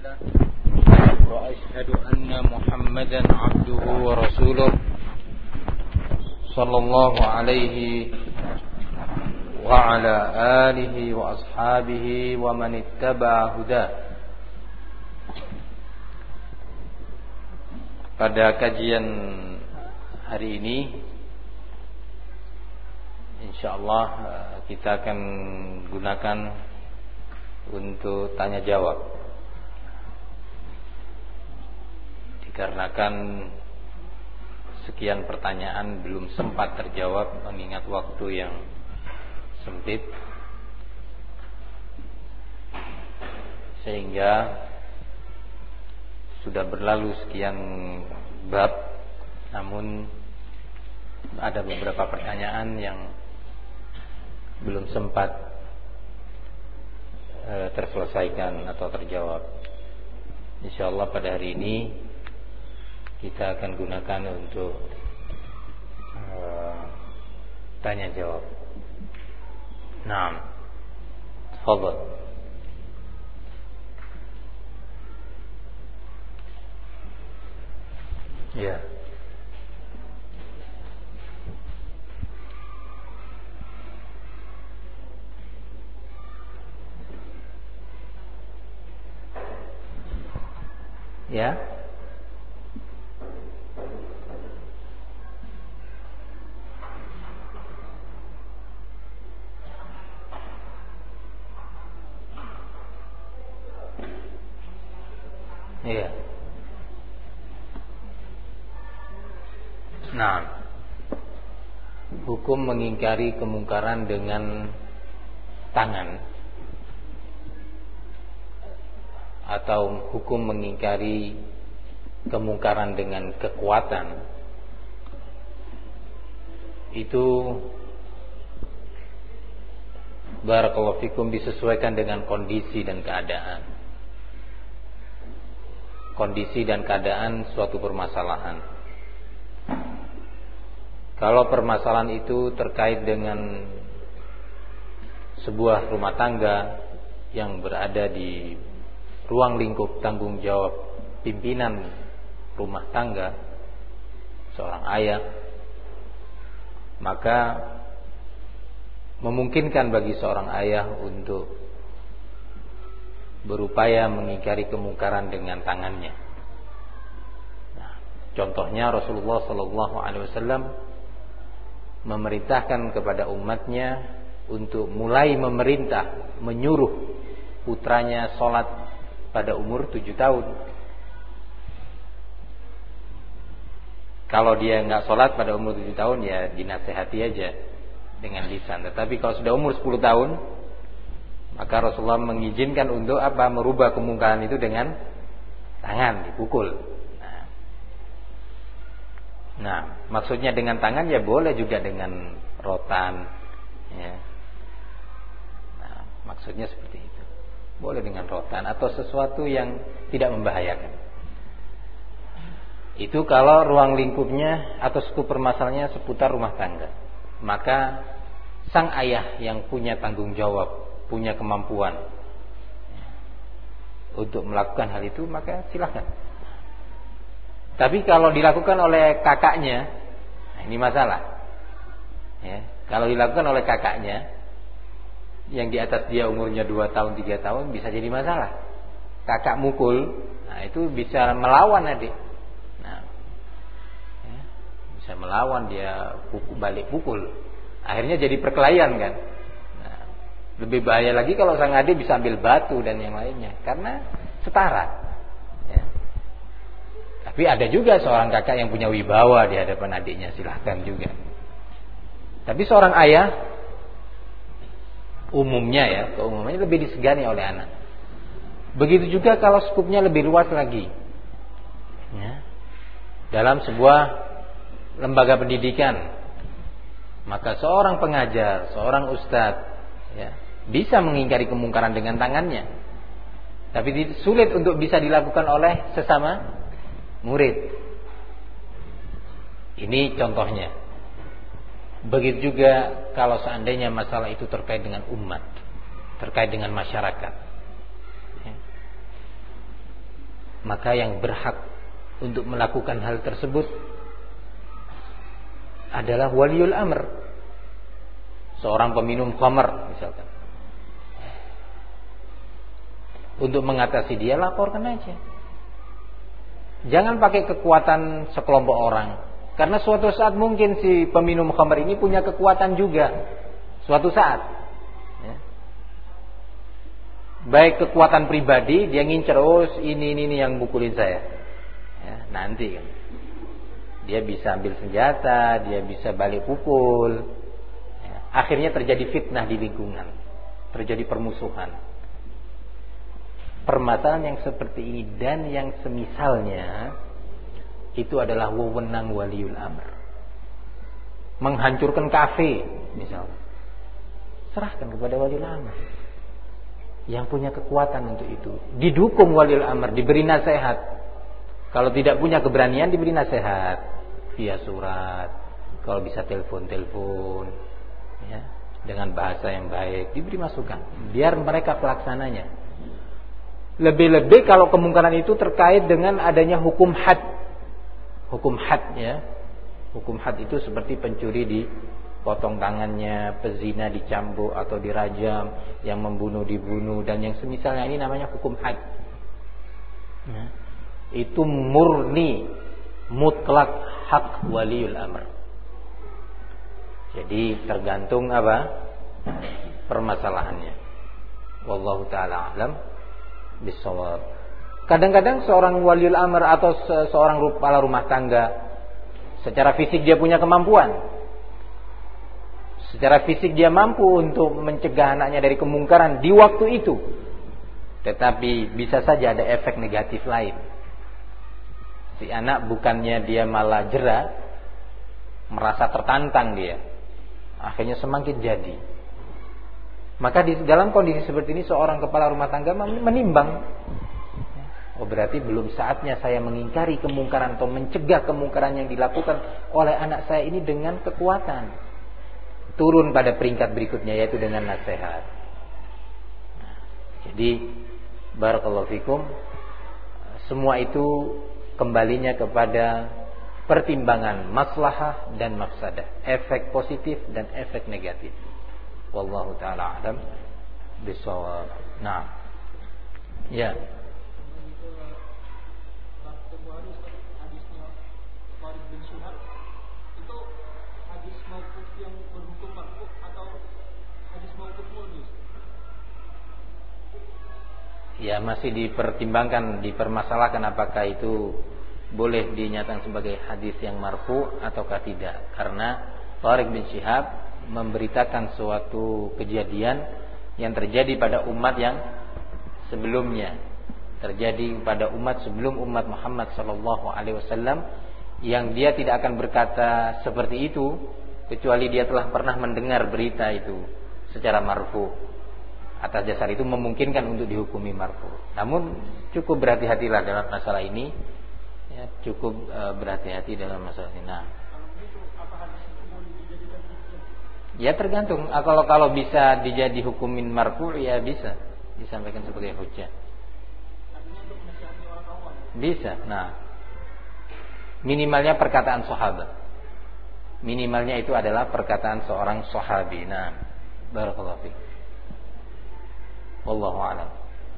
له وأشهد أن محمدا عبده ورسوله صلى الله عليه وعلى آله وأصحابه ومن اتبع هداه. Pada kajian hari ini insyaallah kita akan gunakan untuk tanya jawab, dikarenakan sekian pertanyaan belum sempat terjawab mengingat waktu yang sempit, sehingga sudah berlalu sekian bab, namun ada beberapa pertanyaan yang belum sempat terselesaikan atau terjawab. Insyaallah pada hari ini kita akan gunakan untuk tanya jawab. Naam. Tafadhal. Ya. Ya. Iya. Nah, hukum mengingkari kemungkaran dengan tangan atau hukum mengingkari kemungkaran dengan kekuatan itu barakallahu fikum disesuaikan dengan kondisi dan keadaan. Kondisi dan keadaan suatu permasalahan. Kalau permasalahan itu terkait dengan sebuah rumah tangga yang berada di ruang lingkup tanggung jawab pimpinan rumah tangga, seorang ayah, maka memungkinkan bagi seorang ayah untuk berupaya mengingkari kemungkaran dengan tangannya. Nah, contohnya Rasulullah SAW memerintahkan kepada umatnya untuk mulai menyuruh putranya sholat pada umur 7 tahun. Kalau dia nggak sholat pada umur 7 tahun, ya dinasehati aja dengan lisan. Tetapi kalau sudah umur 10 tahun, maka Rasulullah mengizinkan untuk merubah kemungkaran itu dengan tangan, dipukul. Nah, maksudnya dengan tangan ya boleh juga dengan rotan, ya. Nah, maksudnya seperti itu. Boleh dengan rotan atau sesuatu yang tidak membahayakan. Itu kalau ruang lingkupnya atau skup permasalahannya seputar rumah tangga. Maka sang ayah yang punya tanggung jawab, punya kemampuan untuk melakukan hal itu, maka silakan. Tapi kalau dilakukan oleh kakaknya, nah ini masalah. Ya, kalau dilakukan oleh kakaknya yang di atas dia umurnya 2 tahun, 3 tahun, bisa jadi masalah. Kakak mukul, nah itu bisa melawan adik. Nah, ya, bisa melawan, dia balik pukul. Akhirnya jadi perkelahian kan. Nah, lebih bahaya lagi kalau sang adik bisa ambil batu dan yang lainnya, karena setara. Tapi ada juga seorang kakak yang punya wibawa di hadapan adiknya, silahkan juga. Tapi seorang ayah keumumnya lebih disegani oleh anak. Begitu juga kalau skupnya lebih luas lagi, ya. Dalam sebuah lembaga pendidikan, maka seorang pengajar, seorang ustadz, ya, bisa mengingkari kemungkaran dengan tangannya. Tapi sulit untuk bisa dilakukan oleh sesama murid. Ini contohnya. Begitu juga kalau seandainya masalah itu terkait dengan umat, terkait dengan masyarakat. maka yang berhak untuk melakukan hal tersebut adalah waliul amr. Seorang peminum khamr misalkan, untuk mengatasi dia, laporkan aja. Jangan pakai kekuatan sekelompok orang, karena suatu saat mungkin si peminum khamr ini punya kekuatan juga. Suatu saat, ya. Baik kekuatan pribadi, dia ngincer, ini yang mukulin saya, ya, nanti kan dia bisa ambil senjata, dia bisa balik pukul, ya. Akhirnya terjadi fitnah di lingkungan, terjadi permusuhan. Permasalahan yang seperti ini dan yang semisalnya itu adalah wewenang waliul amr. Menghancurkan kafe misalnya, serahkan kepada waliul amr yang punya kekuatan untuk itu. Didukung waliul amr, diberi nasihat. Kalau tidak punya keberanian, diberi nasihat via surat, kalau bisa telepon, ya, dengan bahasa yang baik, diberi masukan biar mereka pelaksananya. Lebih-lebih kalau kemungkaran itu terkait dengan adanya hukum had. Hukum had, ya. Hukum had itu seperti pencuri dipotong tangannya, pezina dicambuk atau dirajam, yang membunuh dibunuh, dan yang semisalnya, ini namanya hukum had, ya. Itu murni mutlak hak waliul amr. Jadi tergantung apa permasalahannya. Wallahu ta'ala a'lam bisawab. Kadang-kadang seorang waliul amr atau seorang kepala rumah tangga, secara fisik dia punya kemampuan, secara fisik dia mampu untuk mencegah anaknya dari kemungkaran di waktu itu, tetapi bisa saja ada efek negatif lain. Si anak bukannya dia malah jera, merasa tertantang dia, akhirnya semakin jadi. Maka di dalam kondisi seperti ini seorang kepala rumah tangga menimbang, berarti belum saatnya saya mengingkari kemungkaran atau mencegah kemungkaran yang dilakukan oleh anak saya ini dengan kekuatan. Turun pada peringkat berikutnya, yaitu dengan nasihat. Jadi barakallahu fikum, semua itu kembalinya kepada pertimbangan maslahah dan mafsadah, efek positif dan efek negatif. Wallahu ta'ala a'lam bishawab. Nah, ya. Ya, masih dipertimbangkan, dipermasalahkan apakah itu boleh dinyatakan sebagai hadis yang marfu ataukah tidak. Karena Thariq bin Syihab memberitakan suatu kejadian yang terjadi pada umat yang sebelumnya, terjadi pada umat sebelum umat Muhammad sallallahu alaihi wasallam, yang dia tidak akan berkata seperti itu kecuali dia telah pernah mendengar berita itu secara marfu. Atas dasar itu memungkinkan untuk dihukumi marfu. Namun cukup berhati-hatilah dalam masalah ini, ya, cukup berhati-hati dalam masalah ini. Nah, ya tergantung. Kalau bisa dijadi hukumin marfu, ya bisa disampaikan sebagai hujjah. Bisa. Nah, minimalnya perkataan sahabat. Minimalnya itu adalah perkataan seorang sahabi. Nah, barakallahu fiik. Wallahu a'lam.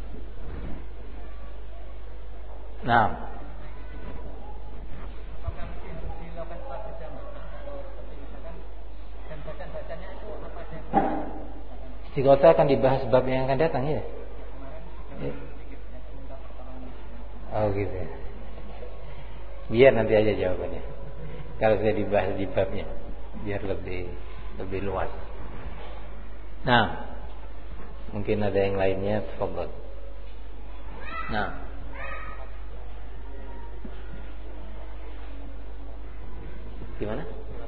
Nah, istighosah akan dibahas bab yang akan datang, ya. Oh gitu. Biar nanti aja jawabannya. Kalau sudah dibahas di babnya, biar lebih luas. Nah, mungkin ada yang lainnya, tafadhol. Nah, gimana?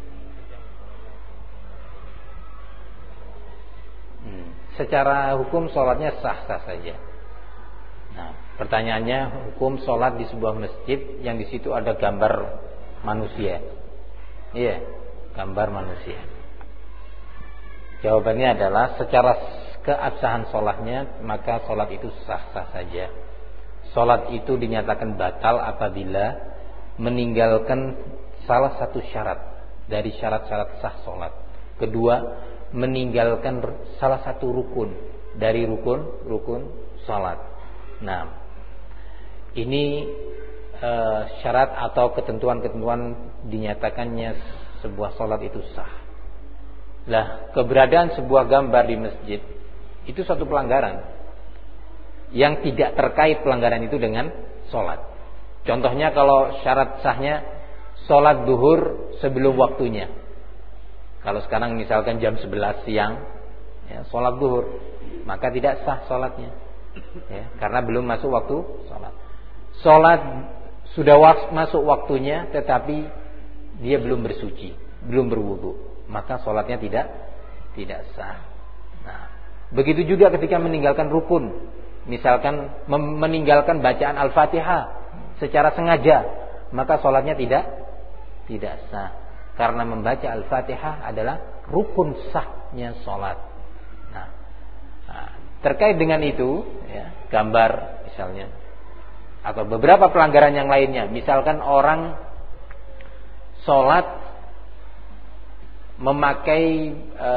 Secara hukum sholatnya sah-sah saja. Nah, pertanyaannya, hukum sholat di sebuah masjid yang di situ ada gambar manusia. Iya, gambar manusia. Jawabannya adalah secara keabsahan sholatnya, maka sholat itu sah-sah saja. Salat itu dinyatakan batal apabila meninggalkan salah satu syarat dari syarat-syarat sah salat. Kedua, meninggalkan salah satu rukun dari rukun salat. Nah, ini syarat atau ketentuan-ketentuan dinyatakannya sebuah salat itu sah. Lah, keberadaan sebuah gambar di masjid itu suatu pelanggaran yang tidak terkait pelanggaran itu dengan salat. Contohnya kalau syarat sahnya salat duhur sebelum waktunya. Kalau sekarang misalkan jam 11 siang ya, salat duhur, maka tidak sah salatnya ya, karena belum masuk waktu salat. Salat sudah masuk waktunya tetapi dia belum bersuci, belum berwudu, maka salatnya tidak sah. Nah, begitu juga ketika meninggalkan rukun, misalkan meninggalkan bacaan Al-Fatihah secara sengaja, maka sholatnya tidak sah. Karena membaca Al-Fatihah adalah rukun sahnya sholat. Nah, terkait dengan itu, ya, gambar misalnya, atau beberapa pelanggaran yang lainnya, misalkan orang sholat memakai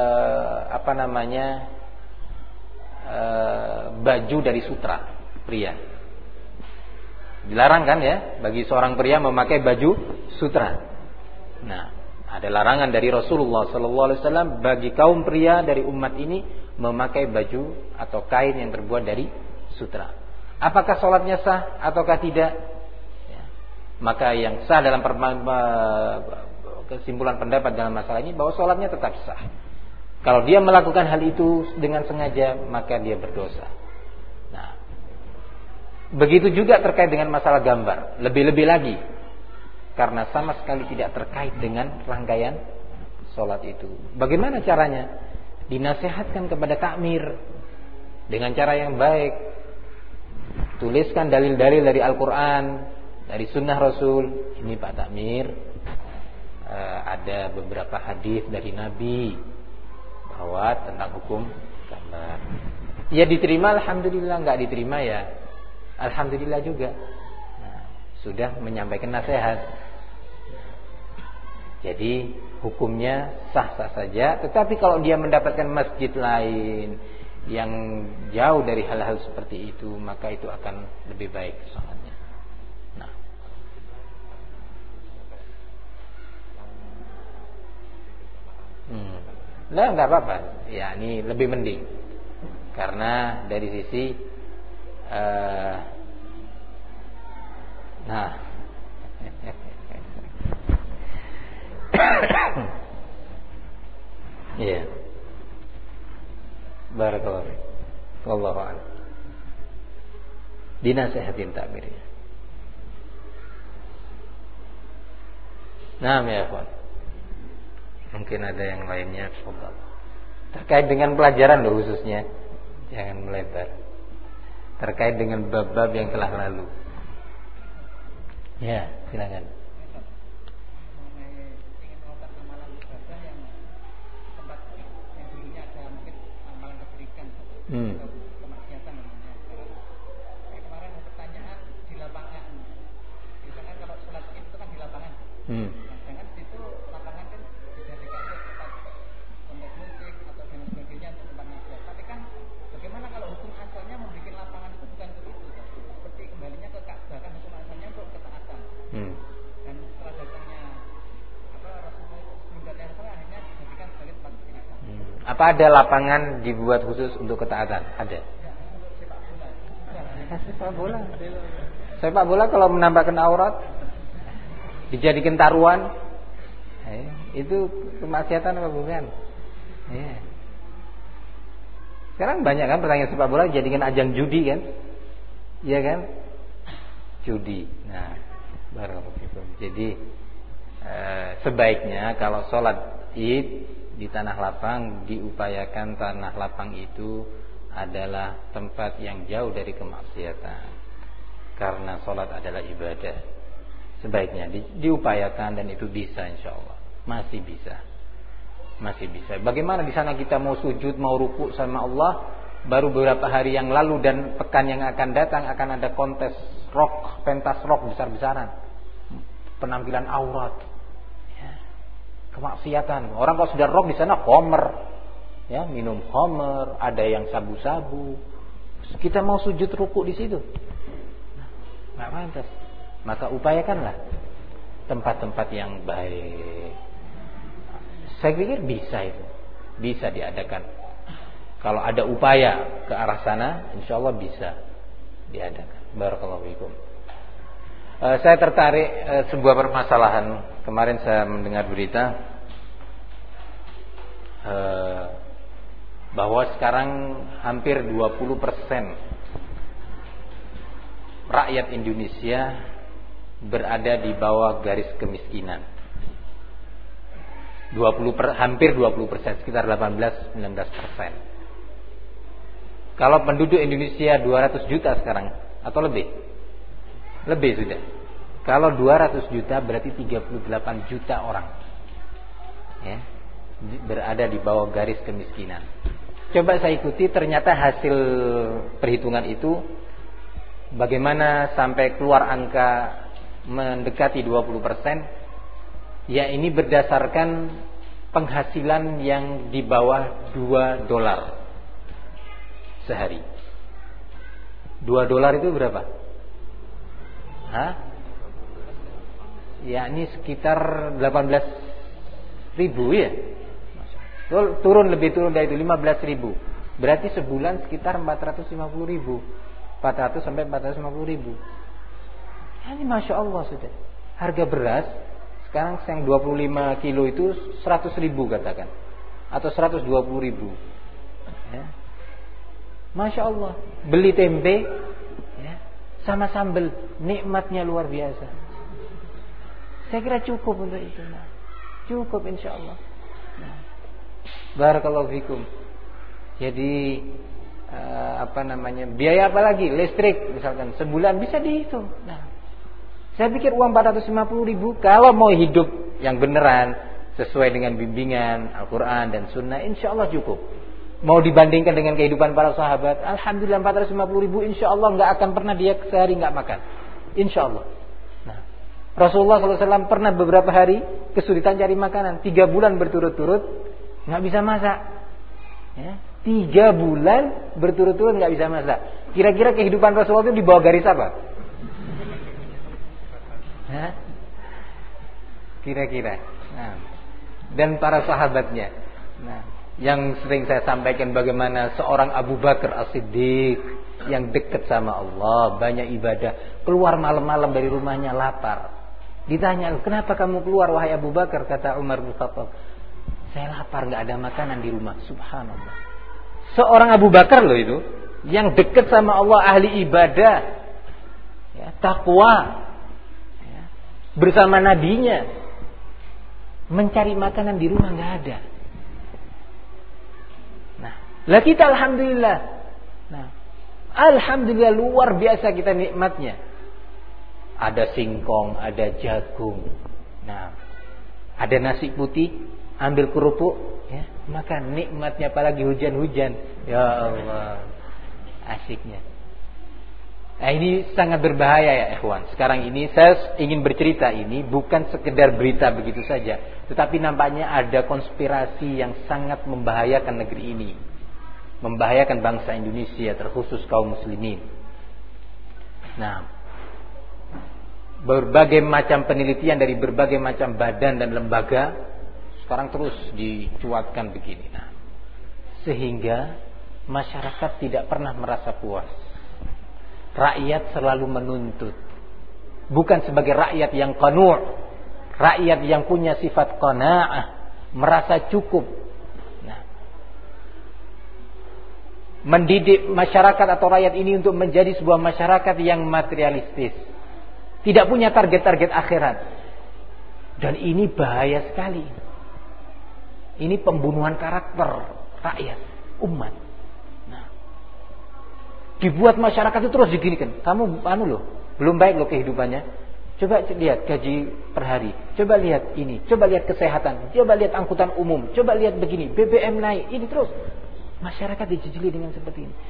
baju dari sutra pria. Dilarang kan ya bagi seorang pria memakai baju sutra. Nah, ada larangan dari Rasulullah SAW bagi kaum pria dari umat ini memakai baju atau kain yang terbuat dari sutra. Apakah sholatnya sah ataukah tidak? Ya. Maka yang sah dalam kesimpulan pendapat dalam masalah ini bahwa sholatnya tetap sah. Kalau dia melakukan hal itu dengan sengaja, maka dia berdosa. Nah, begitu juga terkait dengan masalah gambar. Lebih-lebih lagi, karena sama sekali tidak terkait dengan rangkaian sholat itu. Bagaimana caranya? Dinasihatkan kepada takmir dengan cara yang baik. Tuliskan dalil-dalil dari Al-Quran, dari Sunnah Rasul. Ini Pak Takmir, ada beberapa hadis dari Nabi bahwa tentang hukum gambar. Ya diterima alhamdulillah, enggak diterima ya alhamdulillah juga. Nah, sudah menyampaikan nasihat. Jadi hukumnya sah-sah saja. Tetapi kalau dia mendapatkan masjid lain yang jauh dari hal-hal seperti itu, maka itu akan lebih baik sholatnya. Nah, Nah, enggak apa-apa. Ya, ini lebih mending. Karena dari sisi iya. Barakallahu fiik. Wallahu a'lam. Dinasihatin takmirnya. Nah, ya ikhwan. Mungkin ada yang lainnya. Terkait dengan pelajaran loh khususnya, jangan melebar. Terkait dengan bab-bab yang telah lalu. Ya, silakan. Kemaksiatan namanya. Kemarin ada pertanyaan di lapangan. Misalkan kalau sholat itu kan di lapangan. Jangan situ lapangan kan dijadikan untuk tempat kontes musik atau dan sebagainya untuk tempat maksiat. Tapi kan bagaimana kalau hukum asalnya membuat lapangan itu bukan untuk itu, seperti kembalinya ke Ka'bah kan hukum asalnya untuk ketaatan. Dan setelah datangnya Rasulullah sebelum datangnya Rasulullah akhirnya dijadikan sebagai tempat kesyirikan. Apa ada lapangan dibuat khusus untuk ketaatan? Ada. Sepak bola kalau menampakkan aurat dijadikan taruhan, itu kemaksiatan apa bukan? Ya. Sekarang banyak kan pertandingan sepak bola dijadikan ajang judi kan? Iya kan? Judi. Nah, barakallahu. Jadi sebaiknya kalau sholat Id di tanah lapang, diupayakan tanah lapang itu adalah tempat yang jauh dari kemaksiatan. Karena sholat adalah ibadah. Sebaiknya diupayakan dan itu bisa insyaallah. Masih bisa. Bagaimana di sana kita mau sujud, mau ruku sama Allah, baru beberapa hari yang lalu dan pekan yang akan datang akan ada kontes rock, pentas rock besar-besaran. Penampilan aurat. Ya. Kemaksiatan. Orang kalau sudah rock di sana homer. Ya, minum homer, ada yang sabu-sabu. Kita mau sujud ruku di situ. Enggak pantas. Maka upayakanlah tempat-tempat yang baik. Saya pikir bisa itu. Bisa diadakan. Kalau ada upaya ke arah sana, insyaallah bisa diadakan. Barakallahu fikum. Saya tertarik sebuah permasalahan. Kemarin saya mendengar berita bahwa sekarang hampir 20% rakyat Indonesia berada di bawah garis kemiskinan. Hampir 20%, sekitar 18-19%. Kalau penduduk Indonesia 200 juta sekarang atau lebih? Lebih sudah. Kalau 200 juta berarti 38 juta orang. Ya, berada di bawah garis kemiskinan. Coba saya ikuti, ternyata hasil perhitungan itu bagaimana sampai keluar angka mendekati 20%. Ya, ini berdasarkan penghasilan yang di bawah $2 sehari. $2 itu berapa? Hah? Ya, ini sekitar 18.000 ya. Turun dari itu 15.000. Berarti sebulan sekitar 450.000. 400 sampai 450.000. Ini Masya Allah sudah. Harga beras sekarang yang 25 kilo itu 100.000 katakan, atau 120.000. Ya. Masya Allah. Beli tempe ya, sama sambal, nikmatnya luar biasa. Saya kira cukup untuk itu. Nah. Cukup insya Allah. Nah. Barakallahu fikum. Jadi biaya apa lagi? Listrik misalkan sebulan bisa dihitung. Nah, saya pikir uang 450.000 kalau mau hidup yang beneran sesuai dengan bimbingan Al-Quran dan Sunnah, insya Allah cukup. Mau dibandingkan dengan kehidupan para sahabat, alhamdulillah 450.000 insya Allah nggak akan pernah dia sehari nggak makan, insya Allah. Nah, Rasulullah SAW pernah beberapa hari kesulitan cari makanan, 3 bulan berturut-turut nggak bisa masak. Ya, 3 bulan berturut-turut nggak bisa masak. Kira-kira kehidupan Rasulullah itu di bawah garis apa? Hah? Kira-kira. Nah, dan para sahabatnya. Nah, yang sering saya sampaikan bagaimana seorang Abu Bakar As-Siddiq yang dekat sama Allah, banyak ibadah, keluar malam-malam dari rumahnya lapar. Ditanya, "Kenapa kamu keluar wahai Abu Bakar?" Kata Umar bin Khattab, "Saya lapar, enggak ada makanan di rumah." Subhanallah. Seorang Abu Bakar loh itu, yang dekat sama Allah, ahli ibadah, ya, takwa, ya, bersama nabinya, mencari makanan di rumah enggak ada. Lah kita alhamdulillah. Nah, alhamdulillah luar biasa kita nikmatnya. Ada singkong, ada jagung. Nah, ada nasi putih, ambil kerupuk, ya, makan, nikmatnya apalagi hujan-hujan. Ya Allah. Asyiknya. Nah, ini sangat berbahaya ya ikhwan. Sekarang ini saya ingin bercerita ini bukan sekedar berita begitu saja, tetapi nampaknya ada konspirasi yang sangat membahayakan negeri ini. Membahayakan bangsa Indonesia, terkhusus kaum muslimin. Nah, berbagai macam penelitian dari berbagai macam badan dan lembaga sekarang terus dicuatkan begini. Nah, sehingga masyarakat tidak pernah merasa puas. Rakyat selalu menuntut. Bukan sebagai rakyat yang qanu', rakyat yang punya sifat qanaa'ah, merasa cukup. Mendidik masyarakat atau rakyat ini untuk menjadi sebuah masyarakat yang materialistis, tidak punya target-target akhirat. Dan ini bahaya sekali. Ini pembunuhan karakter rakyat, umat. Nah, dibuat masyarakat itu terus diginikan. Kamu loh, belum baik loh kehidupannya. Coba lihat gaji per hari, coba lihat ini, coba lihat kesehatan, coba lihat angkutan umum, coba lihat begini, BBM naik, ini terus. Masyarakat dijejeli dengan seperti ini.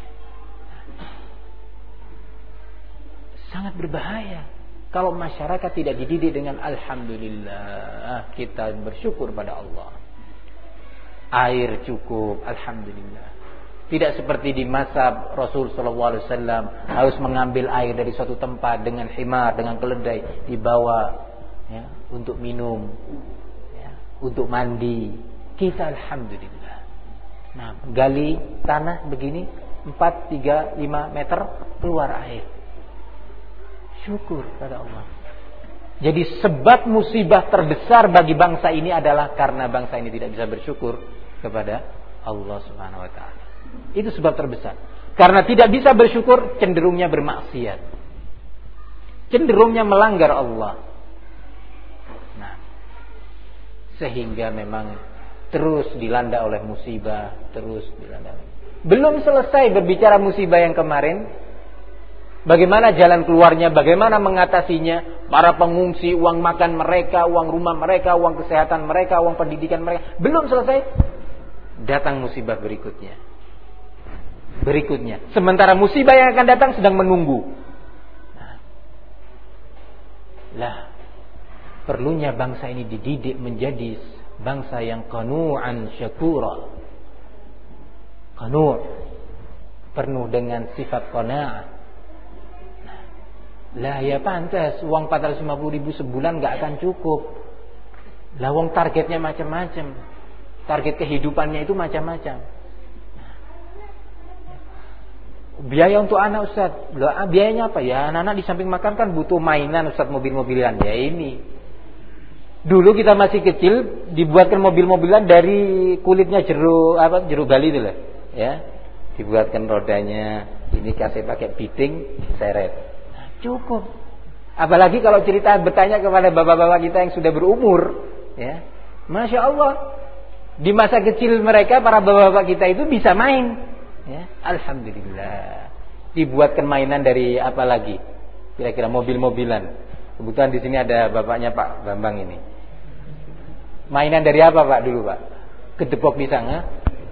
Sangat berbahaya kalau masyarakat tidak dididik dengan alhamdulillah, kita bersyukur pada Allah. Air cukup, alhamdulillah. Tidak seperti di masa Rasul sallallahu alaihi wasallam harus mengambil air dari suatu tempat dengan himar, dengan keledai dibawa ya, untuk minum, ya, untuk mandi. Kita alhamdulillah. Nah, gali tanah begini 4, 3, 5 meter keluar air. Syukur pada Allah. Jadi sebab musibah terbesar bagi bangsa ini adalah karena bangsa ini tidak bisa bersyukur kepada Allah Subhanahu wa taala. Itu sebab terbesar. Karena tidak bisa bersyukur, cenderungnya bermaksiat. Cenderungnya melanggar Allah. Nah, sehingga memang terus dilanda oleh musibah, terus dilanda. Belum selesai berbicara musibah yang kemarin. Bagaimana jalan keluarnya, bagaimana mengatasinya, para pengungsi, uang makan mereka, uang rumah mereka, uang kesehatan mereka, uang pendidikan mereka. Belum selesai, datang musibah berikutnya. Sementara musibah yang akan datang sedang menunggu. Lah, perlunya bangsa ini dididik menjadi bangsa yang qanu'an syakura. Qanu', penuh dengan sifat qanaah. Lah ya pantas, uang 450.000 sebulan gak akan cukup. Lah wong targetnya macam-macam. Target kehidupannya itu macam-macam. Biaya untuk anak Ustaz. Lah biayanya apa ya? Anak-anak di samping makan kan butuh mainan Ustaz, mobil-mobilan. Ya ini. Dulu kita masih kecil dibuatkan mobil-mobilan dari kulitnya jeruk bali itu lah. Ya. Dibuatkan rodanya, ini kasih pakai biting, seret. Cukup. Apalagi kalau cerita bertanya kepada bapak-bapak kita yang sudah berumur, ya, Masya Allah, di masa kecil mereka para bapak-bapak kita itu bisa main, ya, alhamdulillah. Dibuatkan mainan dari apa lagi? Kira-kira mobil-mobilan. Kebetulan di sini ada bapaknya Pak Bambang ini. Mainan dari apa Pak dulu Pak? Kedepok pisang, ha?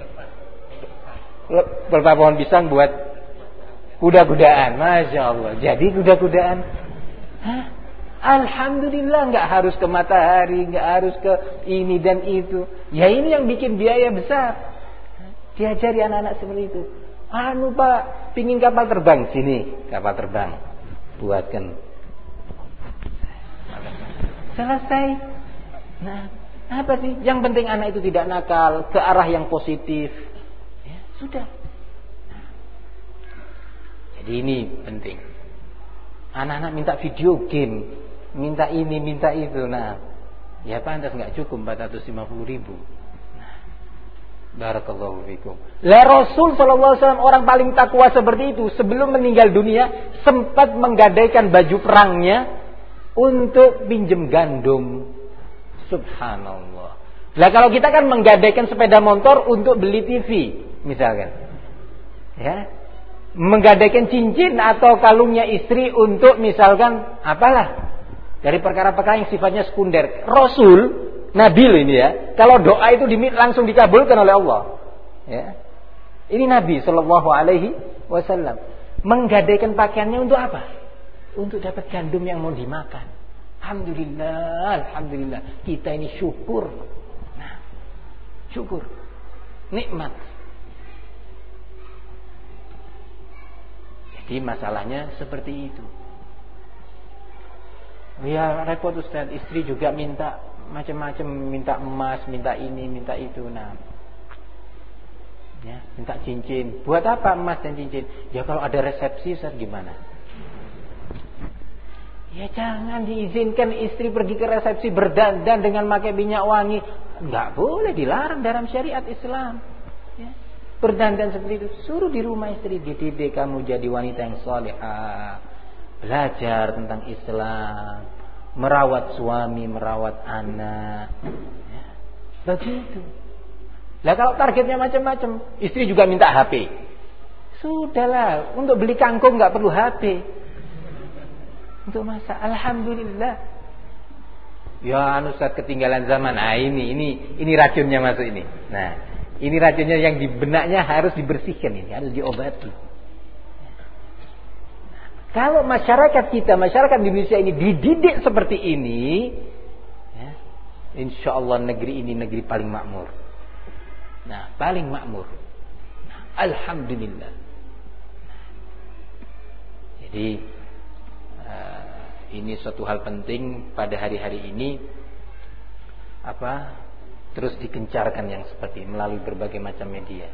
Pelepah pohon pisang buat kuda-kudaan, Masya Allah. Jadi kuda-kudaan. Hah? Alhamdulillah, gak harus ke matahari, gak harus ke ini dan itu. Ya ini yang bikin biaya besar. Diajari anak-anak seperti itu. Anu Pak, pingin kapal terbang, sini kapal terbang, buatkan. Selesai. Nah, apa sih? Yang penting anak itu tidak nakal, ke arah yang positif. Ya, sudah. Jadi ini penting. Anak-anak minta video game, minta ini, minta itu. Nah, ya pantas nggak cukup 450.000. Nah, barakallahu fikum. Lah Rasul sallallahu alaihi wasallam orang paling takwa seperti itu sebelum meninggal dunia sempat menggadaikan baju perangnya untuk pinjem gandum. Subhanallah. Lah kalau kita kan menggadaikan sepeda motor untuk beli TV, misalkan. Ya. Menggadaikan cincin atau kalungnya istri untuk misalkan apalah dari perkara-perkara yang sifatnya sekunder. Rasul, Nabi ini ya, kalau doa itu langsung dikabulkan oleh Allah. Ya. Ini Nabi Shallallahu Alaihi Wasallam menggadaikan pakaiannya untuk apa? Untuk dapat gandum yang mau dimakan. Alhamdulillah, alhamdulillah. Kita ini syukur. Nah, syukur, nikmat. Jadi masalahnya seperti itu. Ya repot Ustaz, istri juga minta macam-macam, minta emas, minta ini, minta itu. Nah, ya, minta cincin. Buat apa emas dan cincin? Ya kalau ada resepsi Ustaz gimana? Ya jangan diizinkan istri pergi ke resepsi berdandan dengan pakai minyak wangi. Enggak boleh, dilarang dalam syariat Islam. Ya. Berdandan seperti itu, suruh di rumah istri, dididik kamu jadi wanita yang salihah, belajar tentang Islam, merawat suami, merawat anak, ya. Begitu. Lah kalau targetnya macam-macam, istri juga minta HP, sudahlah, untuk beli kangkung nggak perlu HP, untuk masak, alhamdulillah. Ya Ustaz ketinggalan zaman, ini racunnya masuk ini. Nah. Ini racunnya yang di benaknya harus dibersihkan, ini harus diobati. Kalau masyarakat kita, masyarakat Indonesia ini dididik seperti ini, ya, insya Allah negeri ini negeri paling makmur. Nah, paling makmur. Nah, alhamdulillah. Jadi ini suatu hal penting pada hari-hari ini, terus digencarkan yang seperti melalui berbagai macam media.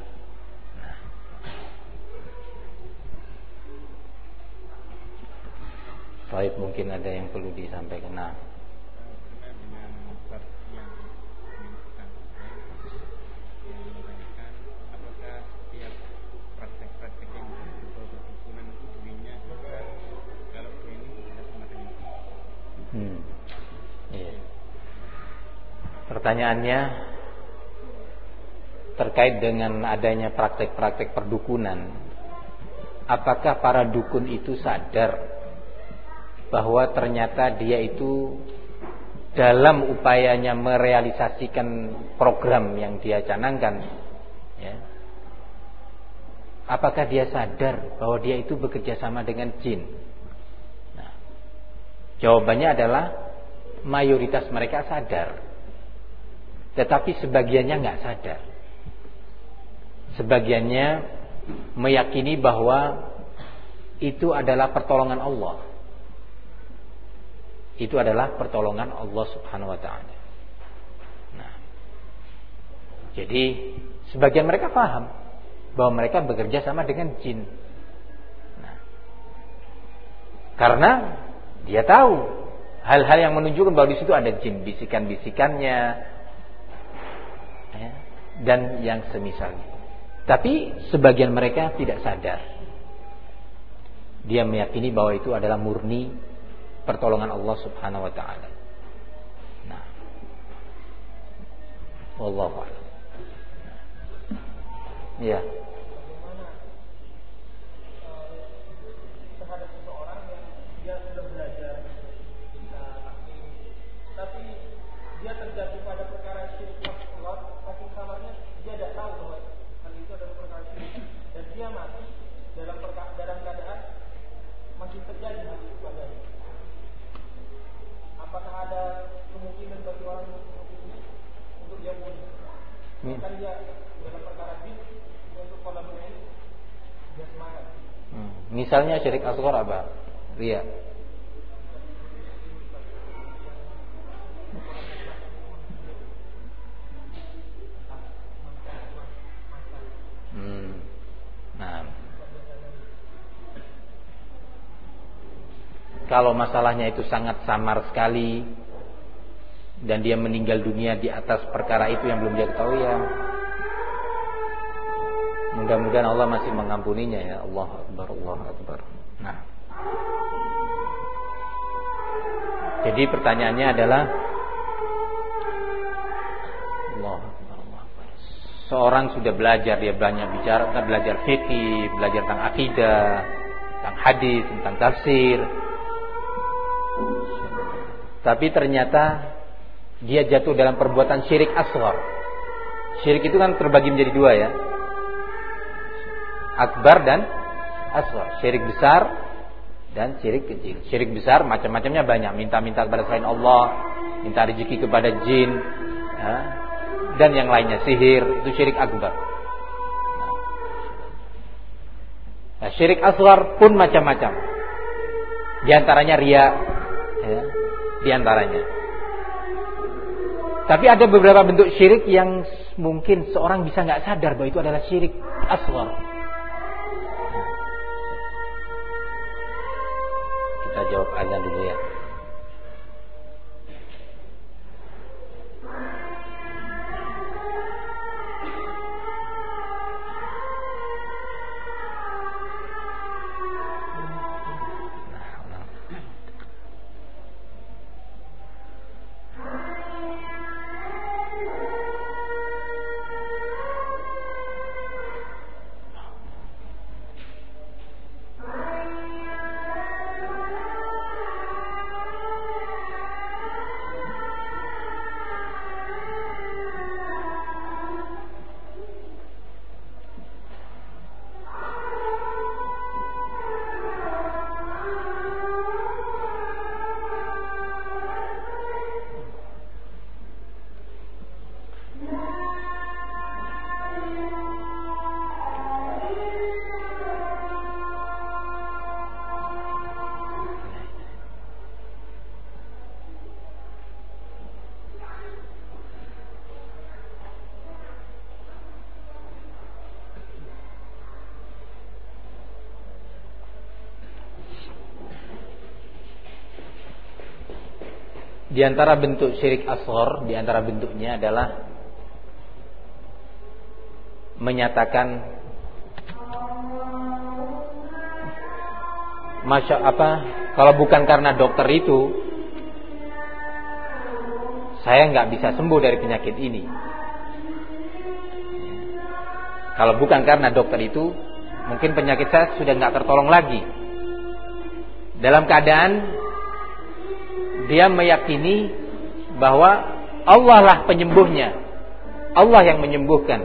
Baik, mungkin ada yang perlu disampaikan. Nah, pertanyaannya terkait dengan adanya praktek-praktek perdukunan. Apakah para dukun itu sadar bahwa ternyata dia itu dalam upayanya merealisasikan program yang dia canangkan, ya, apakah dia sadar bahwa dia itu bekerja sama dengan jin? Nah, jawabannya adalah mayoritas mereka sadar, tetapi sebagiannya nggak sadar. Sebagiannya meyakini bahwa itu adalah pertolongan Allah. Itu adalah pertolongan Allah Subhanahu wa ta'ala. Nah, jadi sebagian mereka paham bahwa mereka bekerja sama dengan jin. Nah, karena dia tahu hal-hal yang menunjukkan bahwa di situ ada jin, bisikan-bisikannya, ya, dan yang semisalnya. Tapi sebagian mereka tidak sadar. Dia meyakini bahwa itu adalah murni pertolongan Allah Subhanahu wa ta'ala. Nah, wallahu a'lam. Ya. Bagaimana terhadap seseorang yang dia sudah belajar bisa taklim, tapi dia terjatuh pada perkara syirik akbar, saking sabarnya dia tidak tahu bahwa hal itu adalah perkara syirik dan dia mati dalam keadaan masih terjadi hal itu padanya. Apakah ada kemungkinan bagi orang ini untuk dia bunuh? Kan dia dalam perkara jin untuk kolabnya ini dia semangat. Misalnya syirik asghar apa? Riya. Nah, kalau masalahnya itu sangat samar sekali dan dia meninggal dunia di atas perkara itu yang belum dia ketahui, ya mudah-mudahan Allah masih mengampuninya, ya. Allahu Akbar, Allahu Akbar. Nah, jadi pertanyaannya adalah Allahu Akbar, Allahu Akbar. Seorang sudah belajar, dia banyak bicara, belajar fikih, belajar tentang akidah, tentang hadis, tentang tafsir. Tapi ternyata dia jatuh dalam perbuatan syirik asghar. Syirik itu kan terbagi menjadi dua, ya, akbar dan asghar. Syirik besar dan syirik kecil. Syirik besar macam-macamnya banyak, minta-minta kepada selain Allah, minta rezeki kepada jin, ya, dan yang lainnya, sihir, itu syirik akbar. Nah, syirik asghar pun macam-macam. Di antaranya riya, ya, di antaranya. Tapi ada beberapa bentuk syirik yang mungkin seorang bisa nggak sadar bahwa itu adalah syirik asghar. Kita jawab azan dulu, ya. Di antara bentuk syirik asghar, di antara bentuknya adalah menyatakan kalau bukan karena dokter itu saya nggak bisa sembuh dari penyakit ini. Kalau bukan karena dokter itu, mungkin penyakit saya sudah nggak tertolong lagi. Dalam keadaan dia meyakini bahwa Allah lah penyembuhnya, Allah yang menyembuhkan,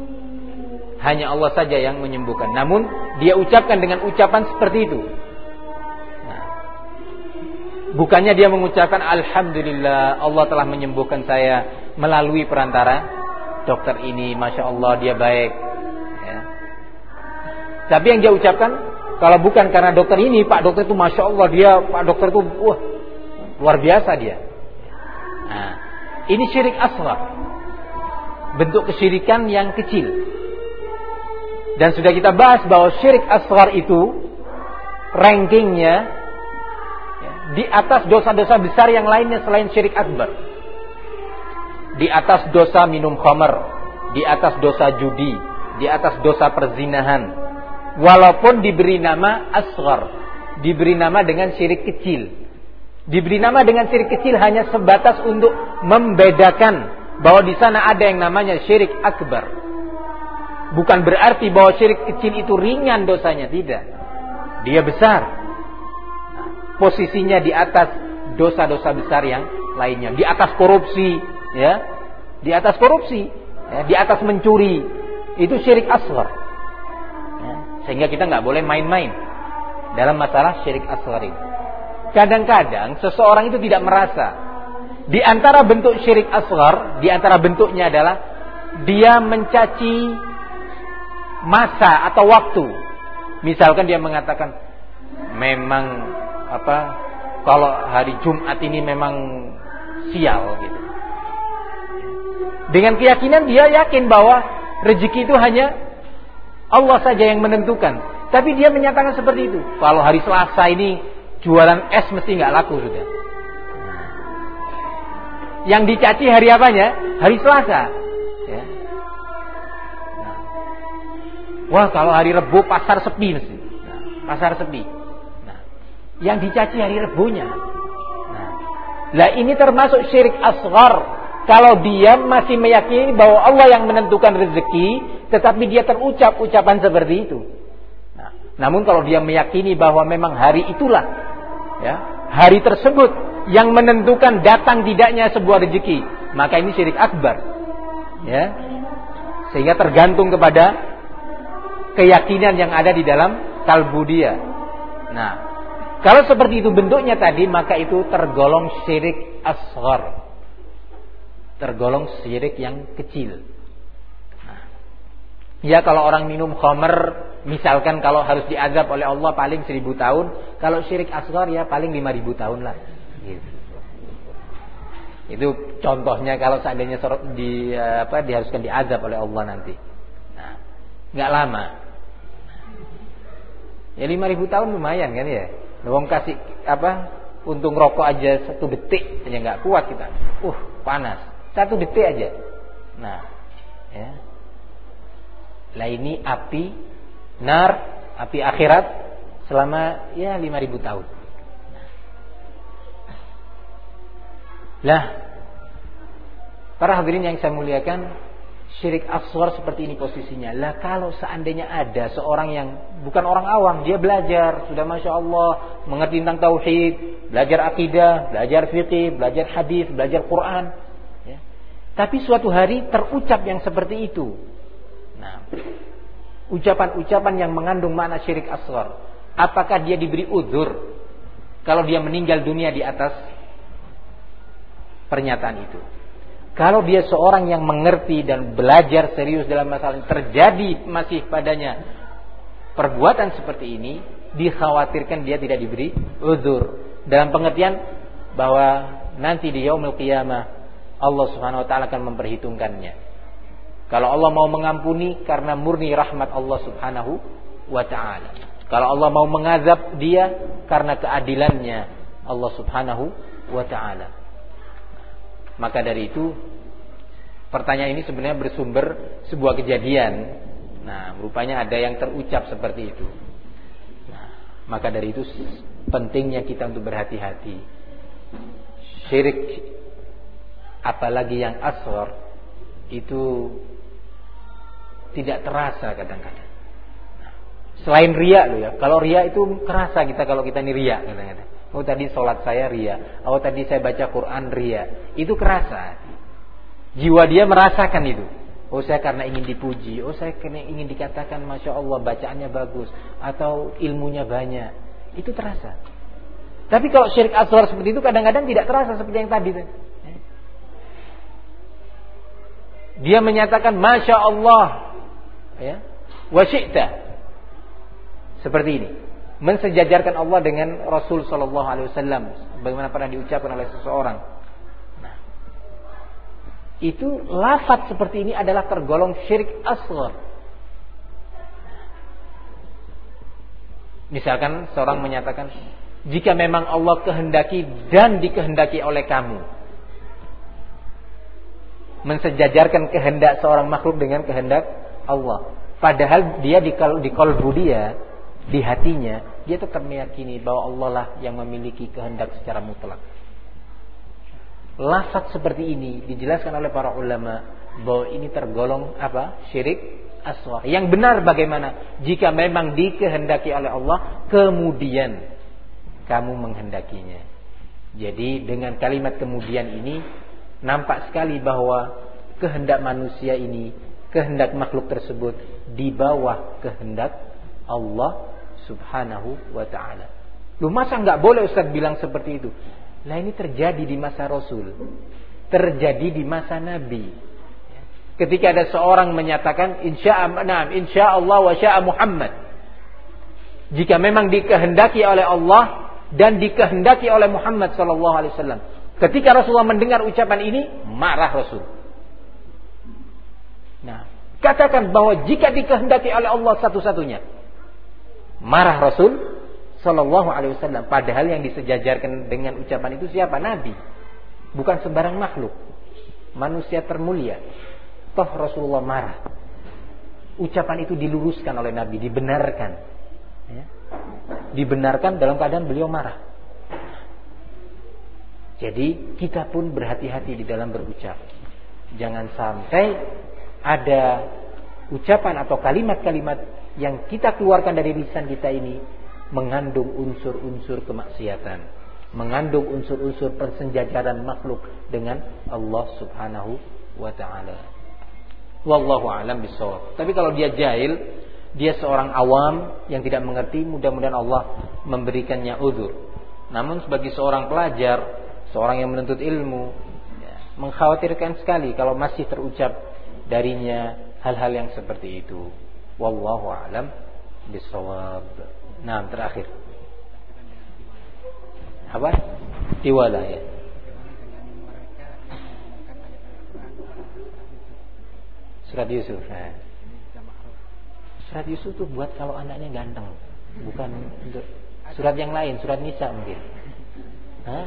hanya Allah saja yang menyembuhkan. Namun dia ucapkan dengan ucapan seperti itu. Nah, bukannya dia mengucapkan alhamdulillah Allah telah menyembuhkan saya melalui perantara dokter ini, masya Allah dia baik. Ya. Tapi yang dia ucapkan, kalau bukan karena dokter ini, Pak dokter itu masya Allah Pak dokter itu luar biasa dia. Nah, ini syirik asghar, bentuk kesyirikan yang kecil. Dan sudah kita bahas bahwa syirik asghar itu rankingnya di atas dosa-dosa besar yang lainnya selain syirik akbar. Di atas dosa minum khamar, di atas dosa judi, di atas dosa perzinahan. Walaupun diberi nama asghar, diberi nama dengan syirik kecil. Diberi nama dengan syirik kecil hanya sebatas untuk membedakan bahwa di sana ada yang namanya syirik akbar. Bukan berarti bahwa syirik kecil itu ringan dosanya, tidak. Dia besar. Posisinya di atas dosa-dosa besar yang lainnya. Di atas korupsi, ya. Di atas korupsi, ya. Di atas mencuri. Itu syirik asghar. Ya. Sehingga kita nggak boleh main-main dalam masalah syirik asghar ini. Kadang-kadang seseorang itu tidak merasa. Di antara bentuk syirik asghar, di antara bentuknya adalah dia mencaci masa atau waktu. Misalkan dia mengatakan memang kalau hari Jumat ini memang sial gitu. Dengan keyakinan dia yakin bahwa rezeki itu hanya Allah saja yang menentukan. Tapi dia menyatakan seperti itu. Kalau hari Selasa ini jualan es mesti nggak laku sudah. Yang dicaci hari apanya? Hari Selasa. Ya. Nah. Wah kalau hari Rebo pasar sepi mesti. Nah, pasar sepi. Nah, yang dicaci hari Rebonya. Nah, lah ini termasuk syirik asghar. Kalau dia masih meyakini bahwa Allah yang menentukan rezeki, tetapi dia terucap ucapan seperti itu. Nah, namun kalau dia meyakini bahwa memang hari itulah, ya, hari tersebut yang menentukan datang tidaknya sebuah rezeki, maka ini syirik akbar. Ya. Sehingga tergantung kepada keyakinan yang ada di dalam kalbu dia. Nah, kalau seperti itu bentuknya tadi, maka itu tergolong syirik asghar. Tergolong syirik yang kecil. Nah, ya kalau orang minum khamr, misalkan kalau harus diazab oleh Allah paling 1000 tahun, kalau syirik asghar ya paling 5000 tahun lah. Gitu. Itu contohnya kalau seandainya diharuskan diazab oleh Allah nanti. Nah, nggak lama. Ya 5000 tahun lumayan kan ya. Wong kasih untung rokok aja 1 detik aja nggak kuat kita. Panas. 1 detik aja. Nah, ya. Lah ini api akhirat selama 5000 tahun. Lah, para hadirin yang saya muliakan, syirik asghar seperti ini posisinya. Lah kalau seandainya ada seorang yang bukan orang awam, dia belajar, sudah masya Allah, mengerti tentang tauhid, belajar akidah, belajar fikih, belajar hadis, belajar Quran, ya. Tapi suatu hari terucap yang seperti itu. Nah, ucapan-ucapan yang mengandung makna syirik asghar, apakah dia diberi uzur kalau dia meninggal dunia di atas pernyataan itu? Kalau dia seorang yang mengerti dan belajar serius dalam masalah ini, terjadi masih padanya perbuatan seperti ini, dikhawatirkan dia tidak diberi uzur, dalam pengertian bahwa nanti di yaumil qiyamah Allah Subhanahu wa taala akan memperhitungkannya. Kalau Allah mau mengampuni karena murni rahmat Allah Subhanahu wa taala. Kalau Allah mau mengazab dia karena keadilannya Allah Subhanahu wa taala. Maka dari itu pertanyaan ini sebenarnya bersumber sebuah kejadian. Nah, rupanya ada yang terucap seperti itu. Nah, maka dari itu pentingnya kita untuk berhati-hati. Syirik apalagi yang asghar itu tidak terasa kadang-kadang. Nah, selain riya loh ya. Kalau riya itu kerasa kita kalau kita ini riya kadang-kadang. Oh tadi sholat saya riya. Oh tadi saya baca Quran riya. Itu kerasa. Jiwa dia merasakan itu. Oh saya karena ingin dipuji. Oh saya karena ingin dikatakan Masya Allah bacaannya bagus. Atau ilmunya banyak. Itu terasa. Tapi kalau syirik asghar seperti itu kadang-kadang tidak terasa seperti yang tadi. Dia menyatakan Masya Allah ya, wa syi'ta. Seperti ini. Mensejajarkan Allah dengan Rasul sallallahu alaihi wasallam bagaimana pernah diucapkan oleh seseorang. Nah, itu lafaz seperti ini adalah tergolong syirik asghar. Misalkan seorang menyatakan jika memang Allah kehendaki dan dikehendaki oleh kamu. Mensejajarkan kehendak seorang makhluk dengan kehendak Allah. Padahal dia di qalbu dia, di hatinya, dia tetap meyakini bahwa Allah lah yang memiliki kehendak secara mutlak. Lafaz seperti ini dijelaskan oleh para ulama bahwa ini tergolong apa? Syirik asghar. Yang benar bagaimana? Jika memang dikehendaki oleh Allah, kemudian kamu menghendakinya. Jadi dengan kalimat kemudian ini nampak sekali bahwa kehendak manusia ini, kehendak makhluk tersebut di bawah kehendak Allah Subhanahu wa ta'ala. Lu masa enggak boleh Ustaz bilang seperti itu? Lah ini terjadi di masa Rasul. Terjadi di masa Nabi. Ketika ada seorang menyatakan insyaallah wa syaa Muhammad. Jika memang dikehendaki oleh Allah dan dikehendaki oleh Muhammad sallallahu alaihi wasallam. Ketika Rasulullah mendengar ucapan ini, marah Rasul. Nah, katakan bahwa jika dikehendaki oleh Allah satu-satunya. Marah Rasul sallallahu alaihi wasallam, padahal yang disejajarkan dengan ucapan itu siapa? Nabi. Bukan sembarang makhluk. Manusia termulia. Toh Rasulullah marah. Ucapan itu diluruskan oleh Nabi, dibenarkan. Ya. Dibenarkan dalam keadaan beliau marah. Jadi kita pun berhati-hati di dalam berucap. Jangan sampai ada ucapan atau kalimat-kalimat yang kita keluarkan dari lisan kita ini mengandung unsur-unsur kemaksiatan, mengandung unsur-unsur persejajaran makhluk dengan Allah Subhanahu wa ta'ala. Wallahu a'lam bishawab. Tapi kalau dia jahil, dia seorang awam yang tidak mengerti, mudah-mudahan Allah memberikannya uzur. Namun sebagai seorang pelajar, seorang yang menuntut ilmu, ya, mengkhawatirkan sekali kalau masih terucap darinya hal-hal yang seperti itu. Wallahu a'lam bishawab. Nah, terakhir. Apa? Tiwala ya. Surat Yusuf. Nah. Surat Yusuf itu buat kalau anaknya ganteng, bukan untuk surat yang lain, surat Nisa mungkin. Hah?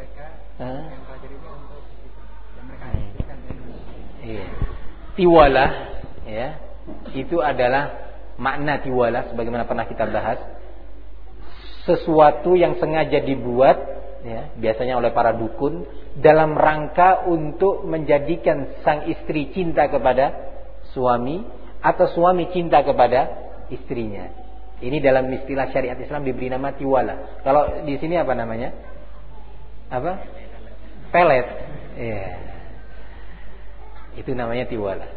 Iya. Tiwala ya. Itu adalah makna tiwala sebagaimana pernah kita bahas, sesuatu yang sengaja dibuat ya, biasanya oleh para dukun dalam rangka untuk menjadikan sang istri cinta kepada suami atau suami cinta kepada istrinya. Ini dalam istilah syariat Islam diberi nama tiwala. Kalau di sini apa namanya? Apa? Pelet. Iya. Itu namanya tiwala.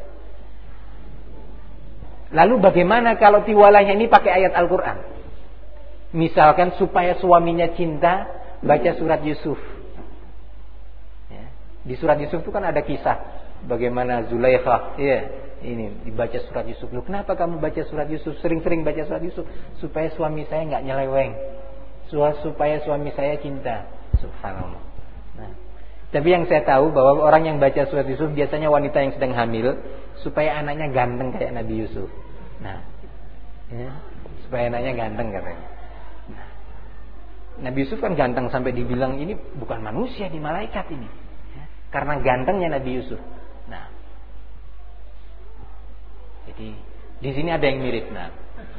Lalu bagaimana kalau tiwalanya ini pakai ayat Al-Quran? Misalkan supaya suaminya cinta, baca surat Yusuf. Ya. Di surat Yusuf itu kan ada kisah bagaimana Zulaikha, ya, ini dibaca surat Yusuf. Loh, kenapa kamu baca surat Yusuf? Sering-sering baca surat Yusuf supaya suami saya nggak nyeleweng, supaya suami saya cinta. Subhanallah. Nah, tapi yang saya tahu bahwa orang yang baca surat Yusuf biasanya wanita yang sedang hamil, supaya anaknya ganteng kayak Nabi Yusuf. Nah, ya, supaya anaknya ganteng katanya. Nah, Nabi Yusuf kan ganteng sampai dibilang ini bukan manusia, di malaikat ini. Ya. Karena gantengnya Nabi Yusuf. Nah, jadi di sini ada yang mirip. Nah,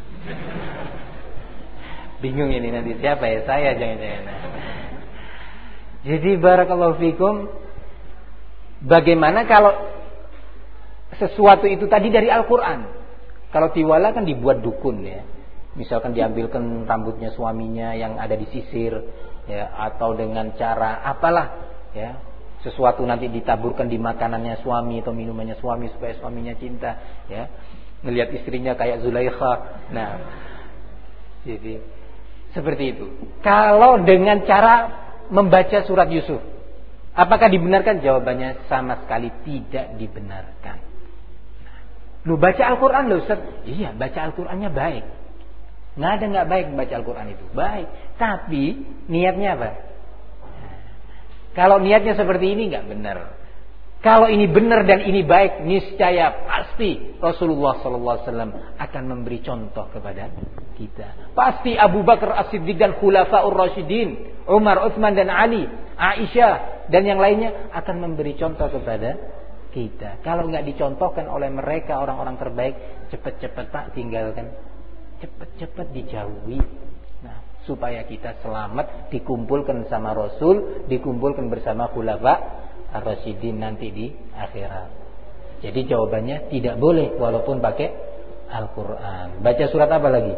bingung ini nanti siapa ya, saya jangan-jangan. Nah. Jadi barakallahu fikum, bagaimana kalau sesuatu itu tadi dari Al-Quran? Kalau tiwala kan dibuat dukun ya. Misalkan diambilkan rambutnya suaminya yang ada disisir ya, atau dengan cara apalah ya, sesuatu nanti ditaburkan di makanannya suami atau minumannya suami supaya suaminya cinta ya. Ngelihat istrinya kayak Zulaikha. Nah, jadi seperti itu. Kalau dengan cara membaca surat Yusuf, apakah dibenarkan? Jawabannya sama sekali tidak dibenarkan. Lu baca Al-Quran loh Ustaz. Iya, baca Al-Qurannya baik. Nggak ada nggak baik baca Al-Quran itu. Baik. Tapi niatnya apa? Kalau niatnya seperti ini nggak benar. Kalau ini benar dan ini baik, niscaya pasti Rasulullah SAW akan memberi contoh kepada kita. Pasti Abu Bakar As-Siddiq dan Khulafaur Rasyidin, Umar, Utsman dan Ali, Aisyah dan yang lainnya akan memberi contoh kepada kita. Kalau nggak dicontohkan oleh mereka orang-orang terbaik, cepat-cepat tak tinggalkan, cepat-cepat dijauhi. Nah, supaya kita selamat, dikumpulkan sama Rasul, dikumpulkan bersama Khulafa Ar-Rasyidin nanti di akhirat. Jadi jawabannya tidak boleh walaupun pakai Al-Quran. Baca surat apa lagi?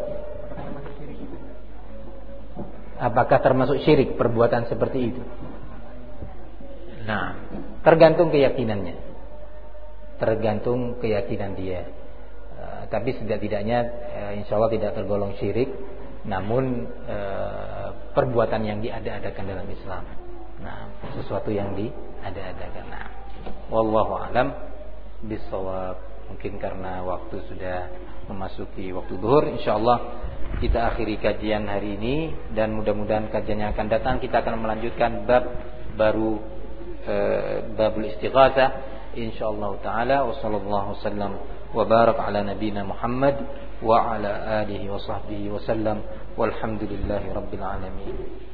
Apakah termasuk syirik perbuatan seperti itu? Nah, tergantung keyakinannya. Tergantung keyakinan dia. Tapi setidak-tidaknya insya Allah tidak tergolong syirik. Namun perbuatan yang diada-adakan dalam Islam. Nah, sesuatu yang diada-adakan. Nah, wallahu alam bissawab. Mungkin karena waktu sudah memasuki waktu zuhur, insyaallah kita akhiri kajian hari ini dan mudah-mudahan kajian yang akan datang kita akan melanjutkan bab baru, babul istighatsah insyaallah taala. Wa sallallahu wasallam wa barak ala nabiyina Muhammad wa ala alihi wa sahbihi wasallam walhamdulillahi rabbil alamin.